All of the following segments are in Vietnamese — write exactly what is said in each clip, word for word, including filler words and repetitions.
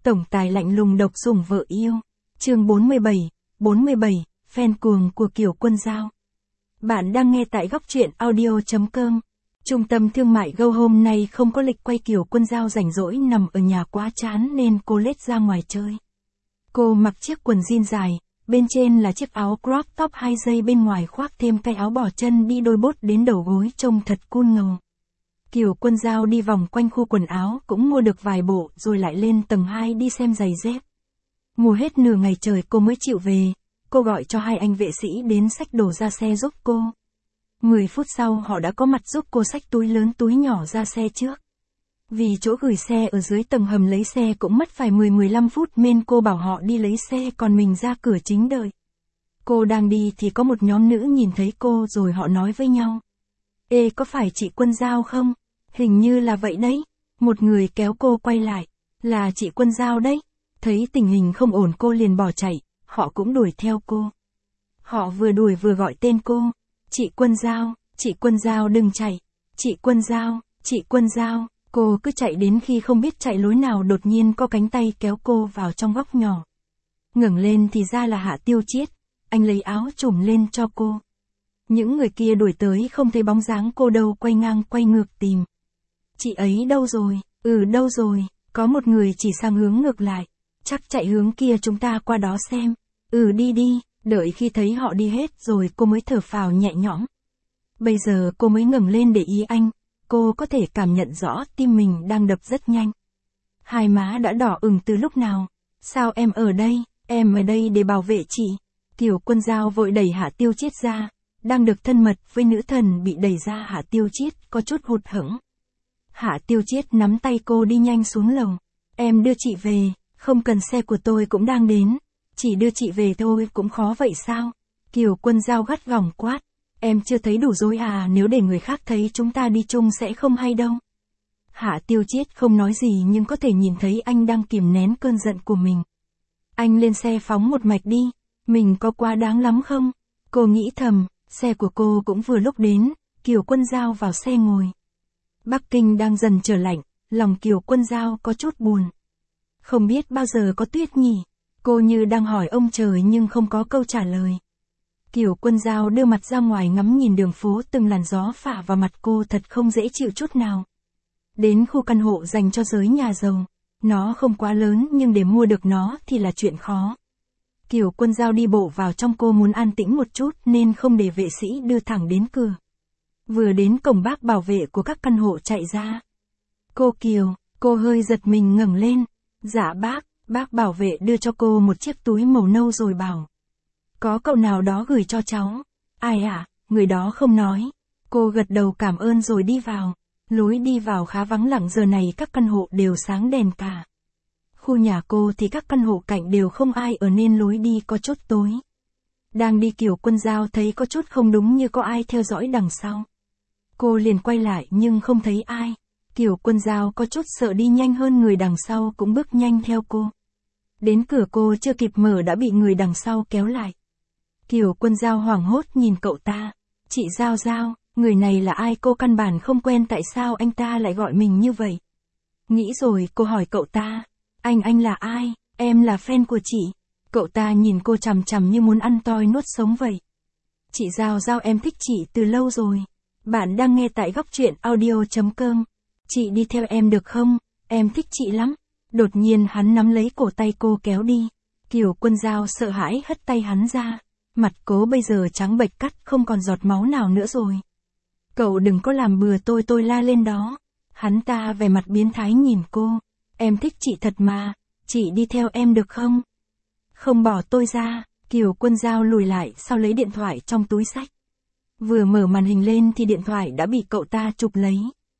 Tổng tài lạnh lùng độc sủng vợ yêu. Chương bốn mươi bảy, bốn mươi bảy, fan cuồng của Kiều Quân Dao. Bạn đang nghe tại góc truyện audio chấm com. Trung tâm thương mại Go hôm nay không có lịch quay. Kiều Quân Dao rảnh rỗi nằm ở nhà quá chán nên cô lết ra ngoài chơi. Cô mặc chiếc quần jean dài, bên trên là chiếc áo crop top hai dây, bên ngoài khoác thêm cái áo bỏ chân đi đôi bốt đến đầu gối trông thật cool ngầu. Kiều Quân Dao đi vòng quanh khu quần áo cũng mua được vài bộ rồi lại lên tầng hai đi xem giày dép. Mua hết nửa ngày trời cô mới chịu về, cô gọi cho hai anh vệ sĩ đến xách đồ ra xe giúp cô. mười phút sau họ đã có mặt giúp cô xách túi lớn túi nhỏ ra xe trước. Vì chỗ gửi xe ở dưới tầng hầm lấy xe cũng mất phải mười đến mười lăm phút nên cô bảo họ đi lấy xe còn mình ra cửa chính đợi. Cô đang đi thì có một nhóm nữ nhìn thấy cô rồi họ nói với nhau. Ê, có phải chị Quân Dao không? Hình như là vậy đấy. Một người kéo cô quay lại. Là chị Quân Dao đấy. Thấy tình hình không ổn cô liền bỏ chạy, họ cũng đuổi theo cô. Họ vừa đuổi vừa gọi tên cô. Chị Quân Dao, chị Quân Dao đừng chạy. Chị Quân Dao, chị Quân Dao. Cô cứ chạy đến khi không biết chạy lối nào đột nhiên có cánh tay kéo cô vào trong góc nhỏ. Ngẩng lên thì ra là Hạ Tiêu Chiết. Anh lấy áo trùm lên cho cô. Những người kia đuổi tới không thấy bóng dáng cô đâu, quay ngang quay ngược tìm. Chị ấy đâu rồi? Ừ đâu rồi? Có một người chỉ sang hướng ngược lại. Chắc chạy hướng kia, chúng ta qua đó xem. Ừ đi đi. Đợi khi thấy họ đi hết rồi cô mới thở phào nhẹ nhõm. Bây giờ cô mới ngẩng lên để ý anh. Cô có thể cảm nhận rõ tim mình đang đập rất nhanh. Hai má đã đỏ ửng từ lúc nào. Sao em ở đây? Em ở đây để bảo vệ chị. Kiều Quân Dao vội đẩy Hạ Tiêu Chiết ra. Đang được thân mật với nữ thần bị đẩy ra, Hạ Tiêu Chiết có chút hụt hẫng. Hạ Tiêu Chiết nắm tay cô đi nhanh xuống lầu. Em đưa chị về, không cần, xe của tôi cũng đang đến. Chỉ đưa chị về thôi cũng khó vậy sao? Kiều Quân Dao gắt gỏng quát. Em chưa thấy đủ rồi à, nếu để người khác thấy chúng ta đi chung sẽ không hay đâu. Hạ Tiêu Chiết không nói gì nhưng có thể nhìn thấy anh đang kìm nén cơn giận của mình. Anh lên xe phóng một mạch đi. Mình có quá đáng lắm không? Cô nghĩ thầm. Xe của cô cũng vừa lúc đến. Kiều Quân Dao vào xe ngồi. Bắc Kinh đang dần trở lạnh, lòng Kiều Quân Dao có chút buồn. Không biết bao giờ có tuyết nhỉ? Cô như đang hỏi ông trời nhưng không có câu trả lời. Kiều Quân Dao đưa mặt ra ngoài ngắm nhìn đường phố, từng làn gió phả vào mặt cô thật không dễ chịu chút nào. Đến khu căn hộ dành cho giới nhà giàu. Nó không quá lớn nhưng để mua được nó thì là chuyện khó. Kiều Quân Dao đi bộ vào trong, cô muốn an tĩnh một chút nên không để vệ sĩ đưa thẳng đến cửa. Vừa đến cổng, bác bảo vệ của các căn hộ chạy ra. Cô Kiều, cô hơi giật mình ngẩng lên. Dạ bác, bác bảo vệ đưa cho cô một chiếc túi màu nâu rồi bảo. Có cậu nào đó gửi cho cháu. Ai ạ? À? Người đó không nói. Cô gật đầu cảm ơn rồi đi vào. Lối đi vào khá vắng lặng, giờ này các căn hộ đều sáng đèn cả. Khu nhà cô thì các căn hộ cạnh đều không ai ở nên lối đi có chút tối. Đang đi Kiều Quân Dao thấy có chút không đúng, như có ai theo dõi đằng sau. Cô liền quay lại nhưng không thấy ai. Kiều Quân Dao có chút sợ đi nhanh hơn, người đằng sau cũng bước nhanh theo cô. Đến cửa cô chưa kịp mở đã bị người đằng sau kéo lại. Kiều Quân Dao hoảng hốt nhìn cậu ta. Chị Dao Dao, người này là ai? Cô căn bản không quen, tại sao anh ta lại gọi mình như vậy? Nghĩ rồi cô hỏi cậu ta. Anh anh là ai? Em là fan của chị. Cậu ta nhìn cô chằm chằm như muốn ăn toi nuốt sống vậy. Chị Dao Dao, em thích chị từ lâu rồi. Bạn đang nghe tại góc truyện audio chấm com. Chị đi theo em được không? Em thích chị lắm. Đột nhiên hắn nắm lấy cổ tay cô kéo đi. Kiều Quân Dao sợ hãi hất tay hắn ra. Mặt cô bây giờ trắng bệch cắt, không còn giọt máu nào nữa rồi. Cậu đừng có làm bừa tôi, tôi la lên đó. Hắn ta vẻ mặt biến thái nhìn cô. Em thích chị thật mà, chị đi theo em được không? Không bỏ tôi ra. Kiều Quân Dao lùi lại sau lấy điện thoại trong túi xách. Vừa mở màn hình lên thì điện thoại đã bị cậu ta chụp lấy.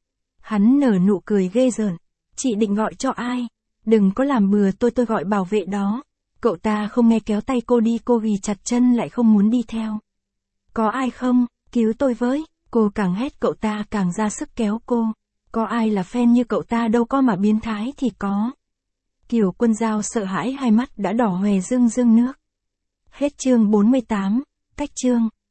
Hắn nở nụ cười ghê rợn. Chị định gọi cho ai? Đừng có làm bừa tôi, tôi gọi bảo vệ đó. Cậu ta không nghe, kéo tay cô đi, cô ghi chặt chân lại không muốn đi theo. Có ai không? Cứu tôi với. Cô càng hét cậu ta càng ra sức kéo cô. Có ai là fan như cậu ta đâu, có mà biến thái thì có. Kiều Quân Dao sợ hãi, hai mắt đã đỏ hoe rưng rưng nước. Hết chương bốn mươi tám, cách chương.